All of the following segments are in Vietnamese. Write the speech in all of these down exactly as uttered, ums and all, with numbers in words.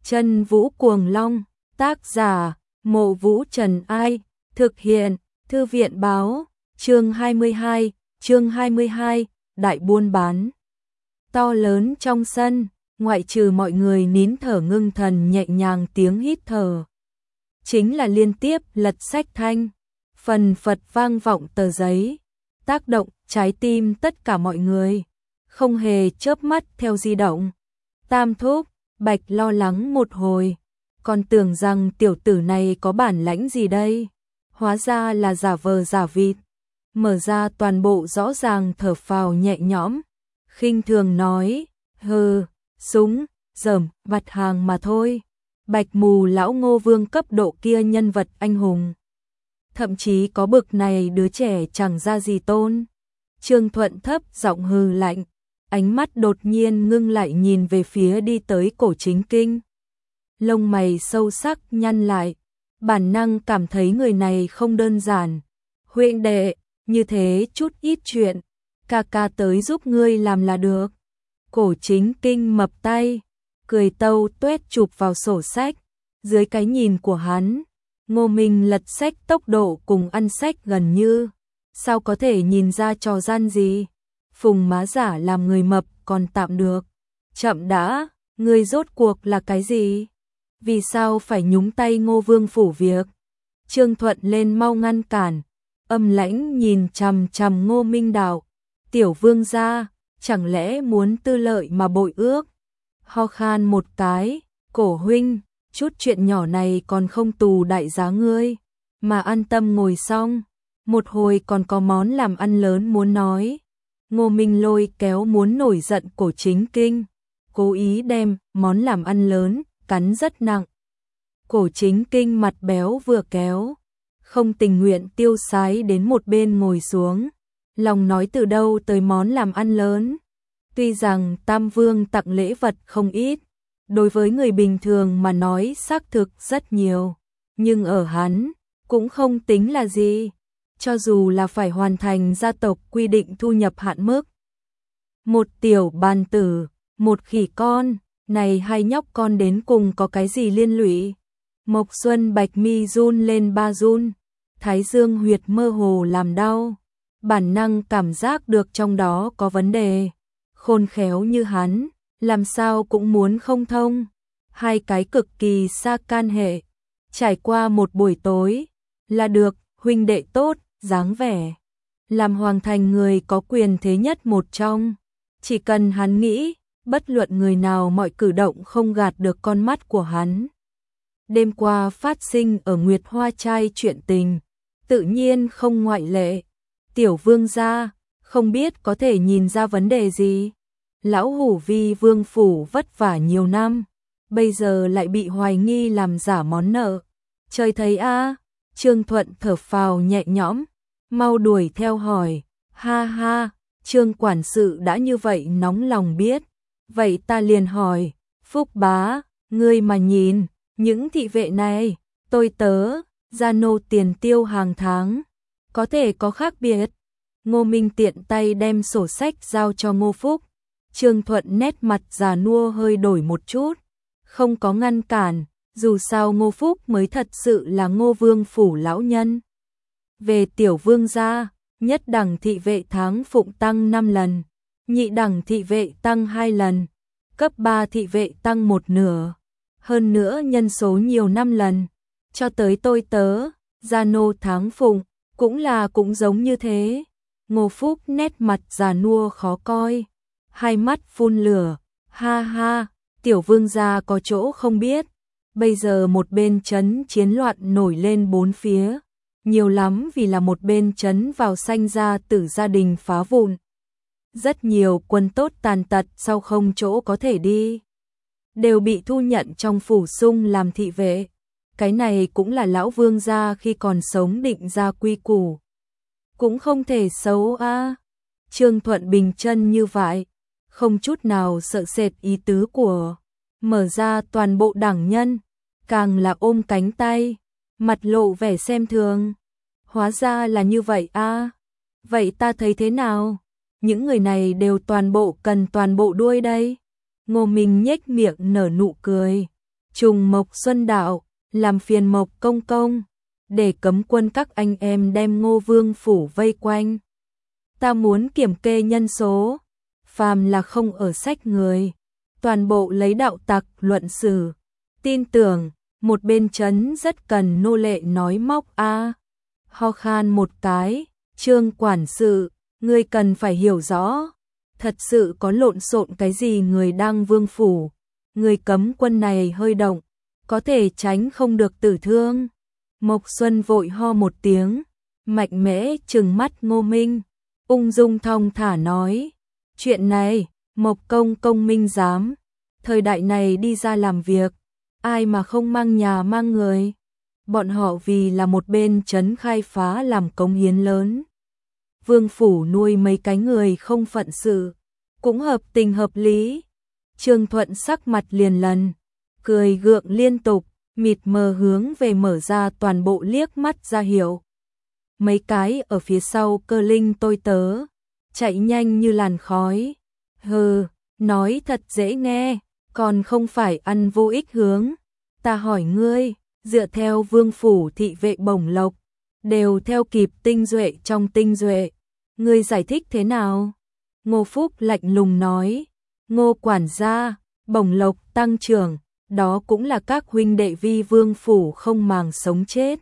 Chân Vũ Cuồng Long, tác giả, Mộ Vũ Trần Ai, thực hiện, Thư viện báo, chương hai mươi hai, chương hai mươi hai, đại buôn bán. To lớn trong sân, ngoại trừ mọi người nín thở ngưng thần nhẹ nhàng tiếng hít thở. Chính là liên tiếp lật sách thanh, phần phật vang vọng tờ giấy, tác động trái tim tất cả mọi người, không hề chớp mắt theo di động. Tam thúc, Bạch lo lắng một hồi, còn tưởng rằng tiểu tử này có bản lãnh gì đây, hóa ra là giả vờ giả vịt. Mở ra toàn bộ rõ ràng thở phào nhẹ nhõm, khinh thường nói, hừ, súng, dởm, vặt hàng mà thôi. Bạch mù lão Ngô Vương cấp độ kia nhân vật anh hùng. Thậm chí có bực này đứa trẻ chẳng ra gì tôn. Trương Thuận thấp giọng hừ lạnh, ánh mắt đột nhiên ngưng lại nhìn về phía đi tới Cổ Chính Kinh. Lông mày sâu sắc nhăn lại, bản năng cảm thấy người này không đơn giản. Huynh đệ, như thế chút ít chuyện, ca ca tới giúp ngươi làm là được. Cổ Chính Kinh mập tay, cười tâu tuét chụp vào sổ sách. Dưới cái nhìn của hắn, Ngô Minh lật sách tốc độ cùng ăn sách gần như, sao có thể nhìn ra trò gian gì. Phùng má giả làm người mập còn tạm được. Chậm đã, ngươi rốt cuộc là cái gì? Vì sao phải nhúng tay Ngô Vương phủ việc? Trương Thuận lên mau ngăn cản, âm lãnh nhìn chằm chằm Ngô Minh đạo. Tiểu vương gia, chẳng lẽ muốn tư lợi mà bội ước? Ho khan một cái, Cổ huynh, chút chuyện nhỏ này còn không tù đại giá ngươi, mà an tâm ngồi xong, một hồi còn có món làm ăn lớn muốn nói. Ngô Minh lôi kéo muốn nổi giận Cổ Chính Kinh, cố ý đem món làm ăn lớn cắn rất nặng. Cổ Chính Kinh mặt béo vừa kéo, không tình nguyện tiêu sái đến một bên ngồi xuống. Lòng nói từ đâu tới món làm ăn lớn. Tuy rằng Tam Vương tặng lễ vật không ít, đối với người bình thường mà nói xác thực rất nhiều, nhưng ở hắn cũng không tính là gì, cho dù là phải hoàn thành gia tộc quy định thu nhập hạn mức. Một tiểu bàn tử, một khỉ con, này hai nhóc con đến cùng có cái gì liên lụy? Mộc Xuân Bạch mi run lên ba run, thái dương huyệt mơ hồ làm đau, bản năng cảm giác được trong đó có vấn đề. Khôn khéo như hắn, làm sao cũng muốn không thông. Hai cái cực kỳ xa can hệ, trải qua một buổi tối là được huynh đệ tốt, dáng vẻ làm hoàng thành người có quyền thế nhất một trong. Chỉ cần hắn nghĩ, bất luận người nào mọi cử động không gạt được con mắt của hắn. Đêm qua phát sinh ở Nguyệt Hoa Trai chuyện tình, tự nhiên không ngoại lệ. Tiểu vương gia, không biết có thể nhìn ra vấn đề gì. Lão Hủ Vi vương phủ vất vả nhiều năm, bây giờ lại bị hoài nghi làm giả món nợ. Trời thấy a, Trương Thuận thở phào nhẹ nhõm, mau đuổi theo hỏi, ha ha, Trương quản sự đã như vậy nóng lòng biết, vậy ta liền hỏi, Phúc bá, ngươi mà nhìn, những thị vệ này, tôi tớ, gia nô tiền tiêu hàng tháng, có thể có khác biệt. Ngô Minh tiện tay đem sổ sách giao cho Ngô Phúc. Trương Thuận nét mặt già nua hơi đổi một chút, không có ngăn cản, dù sao Ngô Phúc mới thật sự là Ngô Vương phủ lão nhân. Về tiểu vương gia, nhất đẳng thị vệ tháng phụng tăng năm lần, nhị đẳng thị vệ tăng hai lần, cấp ba thị vệ tăng một nửa, hơn nữa nhân số nhiều năm lần, cho tới tôi tớ, gia nô tháng phụng, cũng là cũng giống như thế. Ngô Phúc nét mặt già nua khó coi, hai mắt phun lửa, ha ha, tiểu vương gia có chỗ không biết, bây giờ một bên trấn chiến loạn nổi lên bốn phía, nhiều lắm vì là một bên trấn vào sanh gia tử gia đình phá vụn. Rất nhiều quân tốt tàn tật sau không chỗ có thể đi, đều bị thu nhận trong phủ sung làm thị vệ. Cái này cũng là lão vương gia khi còn sống định ra quy củ, cũng không thể xấu a. À. Trương Thuận bình chân như vậy, không chút nào sợ sệt ý tứ của mở ra toàn bộ đảng nhân, càng là ôm cánh tay, mặt lộ vẻ xem thường. Hóa ra là như vậy a. À. Vậy ta thấy thế nào? Những người này đều toàn bộ cần toàn bộ đuôi đây. Ngô Minh nhếch miệng nở nụ cười, Trùng Mộc Xuân Đạo, làm phiền Mộc công công, để cấm quân các anh em đem Ngô Vương phủ vây quanh. Ta muốn kiểm kê nhân số, phàm là không ở sách người, toàn bộ lấy đạo tặc luận xử. Tin tưởng, một bên trấn rất cần nô lệ nói móc a. Ho khan một cái, Trương quản sự, ngươi cần phải hiểu rõ, thật sự có lộn xộn cái gì người đang vương phủ, người cấm quân này hơi động, có thể tránh không được tử thương. Mộc Xuân vội ho một tiếng, mạnh mẽ trừng mắt Ngô Minh, ung dung thong thả nói, chuyện này, Mộc công công minh dám, thời đại này đi ra làm việc, ai mà không mang nhà mang người, bọn họ vì là một bên trấn khai phá làm cống hiến lớn. Vương phủ nuôi mấy cái người không phận sự, cũng hợp tình hợp lý. Trương Thuận sắc mặt liền lần, cười gượng liên tục, mịt mờ hướng về mở ra toàn bộ liếc mắt ra hiệu. Mấy cái ở phía sau cơ linh tôi tớ, chạy nhanh như làn khói. Hừ, nói thật dễ nghe, còn không phải ăn vô ích hướng. Ta hỏi ngươi, dựa theo vương phủ thị vệ bổng lộc, đều theo kịp tinh duệ trong tinh duệ, ngươi giải thích thế nào? Ngô Phúc lạnh lùng nói, Ngô quản gia, bổng lộc tăng trưởng, đó cũng là các huynh đệ vi vương phủ không màng sống chết.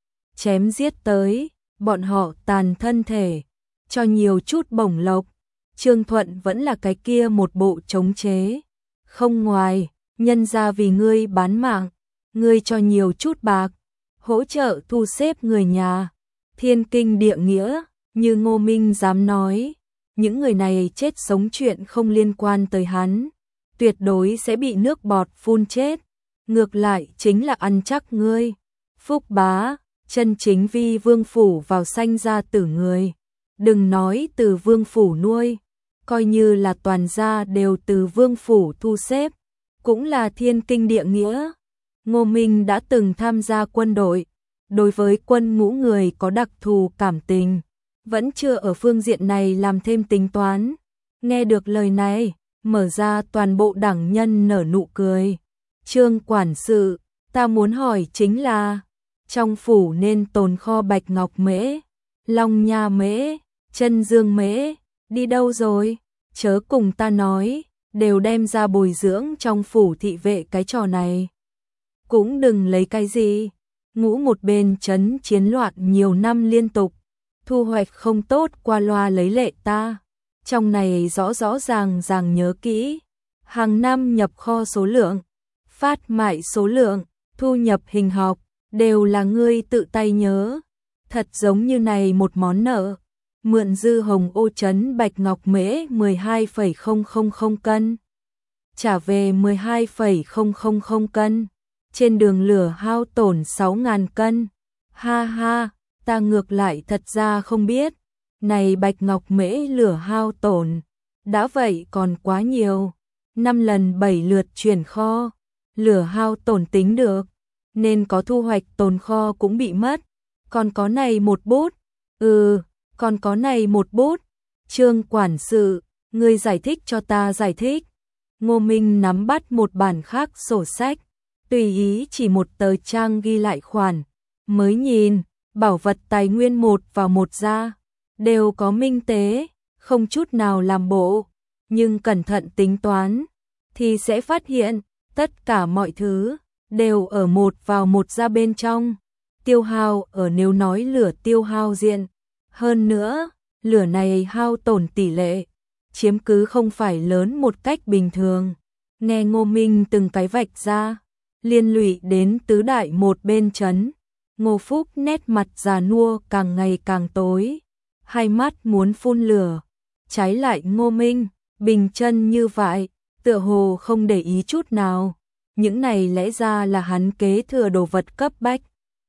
Chém giết tới, bọn họ tàn thân thể, cho nhiều chút bổng lộc. Trương Thuận vẫn là cái kia một bộ chống chế. Không ngoài, nhân ra vì ngươi bán mạng, ngươi cho nhiều chút bạc, hỗ trợ thu xếp người nhà. Thiên kinh địa nghĩa, như Ngô Minh dám nói, những người này chết sống chuyện không liên quan tới hắn, tuyệt đối sẽ bị nước bọt phun chết. Ngược lại chính là ăn chắc ngươi. Phúc bá, chân chính vi vương phủ vào sanh ra tử người. Đừng nói từ vương phủ nuôi, coi như là toàn gia đều từ vương phủ thu xếp, cũng là thiên kinh địa nghĩa. Ngô Minh đã từng tham gia quân đội, đối với quân ngũ người có đặc thù cảm tình, vẫn chưa ở phương diện này làm thêm tính toán. Nghe được lời này, mở ra toàn bộ đảng nhân nở nụ cười. Trương quản sự, ta muốn hỏi chính là, trong phủ nên tồn kho bạch ngọc mễ, long nha mễ, chân dương mễ, đi đâu rồi? Chớ cùng ta nói, đều đem ra bồi dưỡng trong phủ thị vệ cái trò này. Cũng đừng lấy cái gì, ngũ một bên trấn chiến loạn nhiều năm liên tục, thu hoạch không tốt qua loa lấy lệ ta. Trong này rõ rõ ràng ràng nhớ kỹ, hàng năm nhập kho số lượng, phát mại số lượng, thu nhập hình học, đều là ngươi tự tay nhớ. Thật giống như này một món nợ, mượn dư hồng ô trấn bạch ngọc mễ mười hai phẩy không không không cân, trả về mười hai phẩy không không không cân, trên đường lửa hao tổn sáu nghìn cân. Ha ha, ta ngược lại thật ra không biết, này bạch ngọc mễ lửa hao tổn, đã vậy còn quá nhiều, năm lần bảy lượt chuyển kho, lửa hao tổn tính được, nên có thu hoạch tồn kho cũng bị mất, còn có này một bút, ừ, còn có này một bút. Trương quản sự, ngươi giải thích cho ta giải thích. Ngô Minh nắm bắt một bản khác sổ sách, tùy ý chỉ một tờ trang ghi lại khoản, mới nhìn, bảo vật tài nguyên một vào một ra, đều có minh tế, không chút nào làm bộ, nhưng cẩn thận tính toán, thì sẽ phát hiện, tất cả mọi thứ, đều ở một vào một ra bên trong, tiêu hao ở nếu nói lửa tiêu hao diện, hơn nữa, lửa này hao tổn tỷ lệ, chiếm cứ không phải lớn một cách bình thường. Nghe Ngô Minh từng cái vạch ra, liên lụy đến tứ đại một bên trấn. Ngô Phúc nét mặt già nua càng ngày càng tối, hai mắt muốn phun lửa. Trái lại Ngô Minh, bình chân như vậy, tựa hồ không để ý chút nào. Những này lẽ ra là hắn kế thừa đồ vật cấp bách.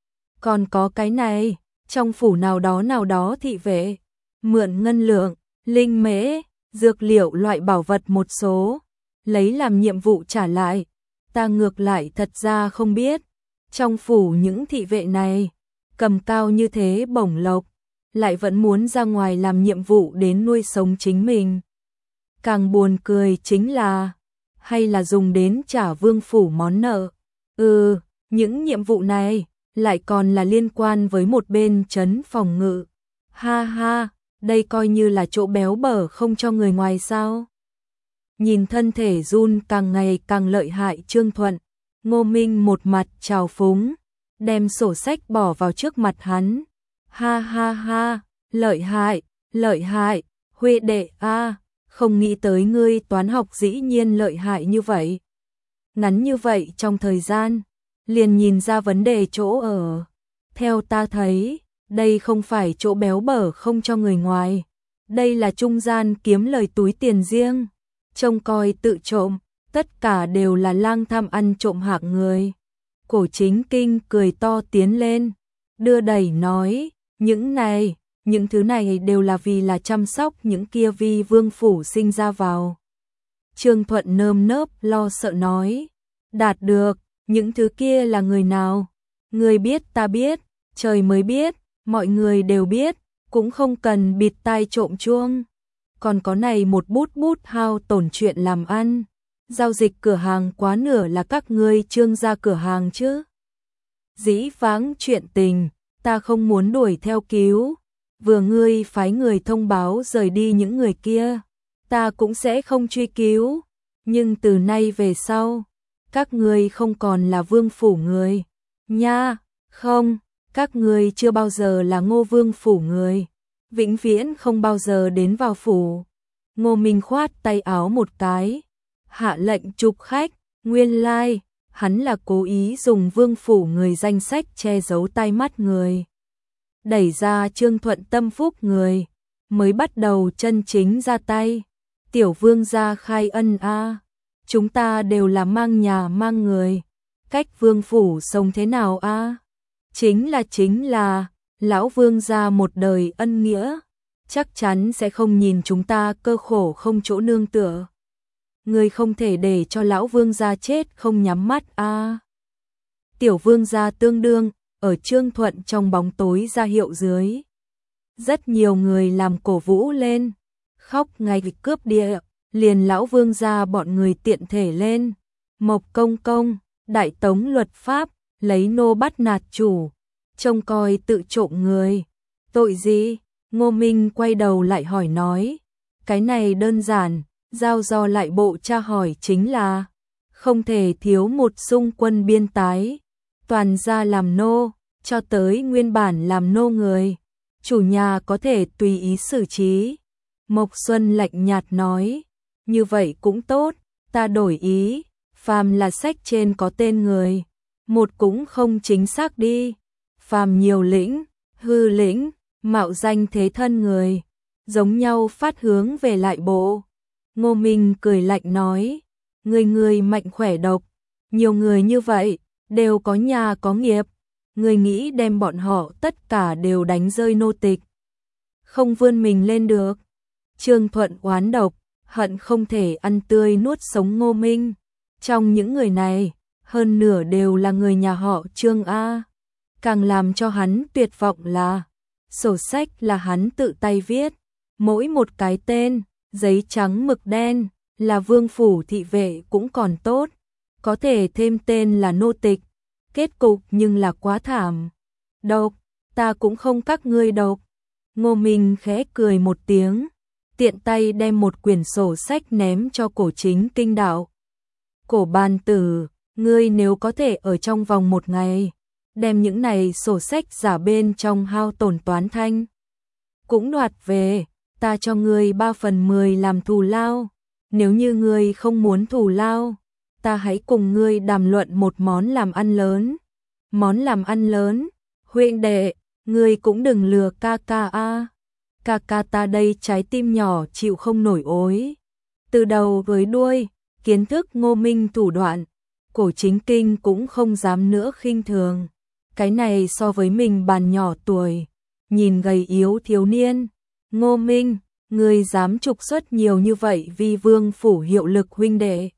Còn có cái này, trong phủ nào đó nào đó thị vệ, mượn ngân lượng, linh mễ, dược liệu loại bảo vật một số, lấy làm nhiệm vụ trả lại. Ta ngược lại thật ra không biết, trong phủ những thị vệ này, cầm cao như thế bổng lộc, lại vẫn muốn ra ngoài làm nhiệm vụ đến nuôi sống chính mình. Càng buồn cười chính là, hay là dùng đến trả vương phủ món nợ, Ừ, những nhiệm vụ này lại còn là liên quan với một bên trấn phòng ngự. Ha ha, đây coi như là chỗ béo bở không cho người ngoài sao? Nhìn thân thể run càng ngày càng lợi hại Trương Thuận, Ngô Minh một mặt trào phúng, đem sổ sách bỏ vào trước mặt hắn. Ha ha ha, lợi hại, lợi hại, Huệ đệ a, không nghĩ tới ngươi toán học dĩ nhiên lợi hại như vậy. Ngắn như vậy trong thời gian, liền nhìn ra vấn đề chỗ ở. Theo ta thấy, đây không phải chỗ béo bở không cho người ngoài, đây là trung gian kiếm lời túi tiền riêng, trông coi tự trộm, tất cả đều là lang tham ăn trộm hạng người. Cổ Chính Kinh cười to tiến lên, đưa đẩy nói, những này, những thứ này đều là vì là chăm sóc những kia vi vương phủ sinh ra vào. Trương Thuận nơm nớp lo sợ nói, đạt được, những thứ kia là người nào? Người biết ta biết, trời mới biết, mọi người đều biết, cũng không cần bịt tai trộm chuông. Còn có này một bút bút hao tổn chuyện làm ăn, giao dịch cửa hàng quá nửa là các ngươi Trương gia cửa hàng chứ. Dĩ vãng chuyện tình, ta không muốn đuổi theo cứu, vừa ngươi phái người thông báo rời đi những người kia, ta cũng sẽ không truy cứu, nhưng từ nay về sau, các ngươi không còn là vương phủ người, nha, không, các ngươi chưa bao giờ là Ngô vương phủ người, vĩnh viễn không bao giờ đến vào phủ. Ngô Minh khoát tay áo một cái, hạ lệnh chụp khách, nguyên lai, like, hắn là cố ý dùng vương phủ người danh sách che giấu tai mắt người. Đẩy ra Trương Thuận tâm phúc người, mới bắt đầu chân chính ra tay. Tiểu vương gia khai ân a, à. Chúng ta đều là mang nhà mang người, cách vương phủ sống thế nào a? À? Chính là chính là, lão vương gia một đời ân nghĩa, chắc chắn sẽ không nhìn chúng ta cơ khổ không chỗ nương tựa. Người không thể để cho lão vương gia chết không nhắm mắt a. À. Tiểu vương gia tương đương, ở Trương Thuận trong bóng tối ra hiệu dưới. Rất nhiều người làm cổ vũ lên, khóc ngay việc cướp địa, liền lão vương gia bọn người tiện thể lên. Mộc công công, đại tống luật pháp, lấy nô bắt nạt chủ, trông coi tự trộm người. Tội gì? Ngô Minh quay đầu lại hỏi nói. Cái này đơn giản, giao do lại bộ tra hỏi chính là không thể thiếu một xung quân biên tái, toàn gia làm nô, cho tới nguyên bản làm nô người, chủ nhà có thể tùy ý xử trí. Mộc Xuân lạnh nhạt nói, như vậy cũng tốt, ta đổi ý, phàm là sách trên có tên người, một cũng không chính xác đi, phàm nhiều lĩnh, hư lĩnh, mạo danh thế thân người, giống nhau phát hướng về lại bộ. Ngô Minh cười lạnh nói, người người mạnh khỏe độc, nhiều người như vậy, đều có nhà có nghiệp, người nghĩ đem bọn họ tất cả đều đánh rơi nô tịch, không vươn mình lên được. Trương Thuận oán độc, hận không thể ăn tươi nuốt sống Ngô Minh. Trong những người này, hơn nửa đều là người nhà họ Trương A. Càng làm cho hắn tuyệt vọng là, sổ sách là hắn tự tay viết, mỗi một cái tên, giấy trắng mực đen, là vương phủ thị vệ cũng còn tốt, có thể thêm tên là nô tịch, kết cục nhưng là quá thảm. Độc, ta cũng không các ngươi độc. Ngô Minh khẽ cười một tiếng, tiện tay đem một quyển sổ sách ném cho Cổ Chính Kinh đạo. Cổ ban tử, ngươi nếu có thể ở trong vòng một ngày, đem những này sổ sách giả bên trong hao tổn toán thanh, cũng đoạt về, ta cho ngươi ba phần mười làm thù lao. Nếu như ngươi không muốn thù lao, ta hãy cùng ngươi đàm luận một món làm ăn lớn. Món làm ăn lớn, huynh đệ, ngươi cũng đừng lừa ca ca a. Ca ca ta đây trái tim nhỏ chịu không nổi ối. Từ đầu với đuôi, kiến thức Ngô Minh thủ đoạn, Cổ Chính Kinh cũng không dám nữa khinh thường. Cái này so với mình bàn nhỏ tuổi, nhìn gầy yếu thiếu niên. Ngô Minh, ngươi dám trục xuất nhiều như vậy vì vương phủ hiệu lực huynh đệ.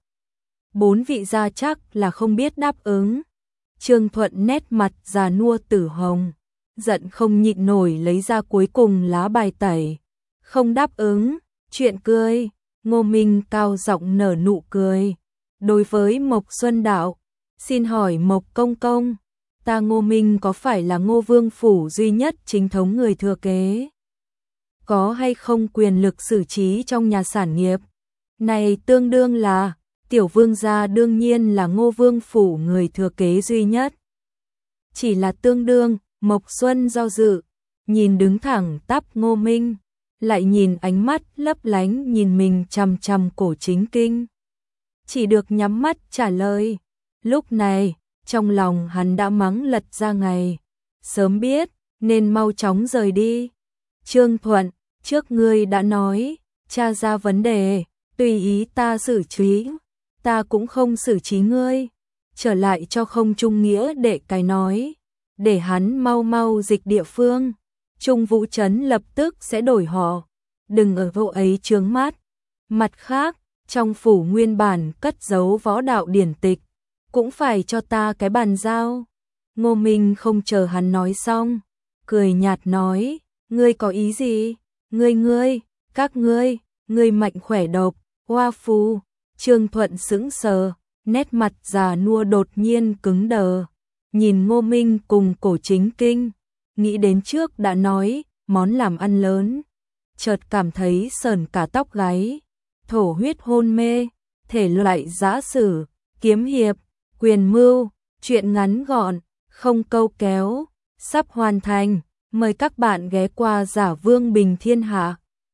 Bốn vị gia chắc là không biết đáp ứng. Trương Thuận nét mặt già nua tử hồng, giận không nhịn nổi lấy ra cuối cùng lá bài tẩy. Không đáp ứng, chuyện cười. Ngô Minh cao giọng nở nụ cười. Đối với Mộc Xuân đạo, Xin hỏi Mộc Công Công, ta Ngô Minh có phải là Ngô Vương Phủ duy nhất chính thống người thừa kế? Có hay không quyền lực xử trí trong nhà sản nghiệp? Này tương đương là, tiểu vương gia đương nhiên là Ngô Vương Phủ người thừa kế duy nhất. Chỉ là tương đương, Mộc Xuân do dự, nhìn đứng thẳng tắp Ngô Minh, lại nhìn ánh mắt lấp lánh nhìn mình chằm chằm Cổ Chính Kinh. Chỉ được nhắm mắt trả lời. Lúc này, trong lòng hắn đã mắng lật ra ngày. Sớm biết, nên mau chóng rời đi. Trương Thuận, trước ngươi đã nói, tra ra vấn đề, tùy ý ta xử trí. Ta cũng không xử trí ngươi. Trở lại cho Không Trung Nghĩa để cái nói. Để hắn mau mau dịch địa phương. Trung Vũ Trấn lập tức sẽ đổi họ. Đừng ở vô ấy chướng mắt. Mặt khác, trong phủ nguyên bản cất giấu võ đạo điển tịch, cũng phải cho ta cái bàn giao. Ngô Minh không chờ hắn nói xong, cười nhạt nói, ngươi có ý gì? Ngươi ngươi, các ngươi, ngươi mạnh khỏe độc, hoa phù. Trương Thuận sững sờ, nét mặt già nua đột nhiên cứng đờ, nhìn Ngô Minh cùng Cổ Chính Kinh, nghĩ đến trước đã nói, món làm ăn lớn, chợt cảm thấy sờn cả tóc gáy, thổ huyết hôn mê, thể loại giã sử, kiếm hiệp, quyền mưu, chuyện ngắn gọn, không câu kéo, sắp hoàn thành, mời các bạn ghé qua Giả Vương Bình Thiên Hạ.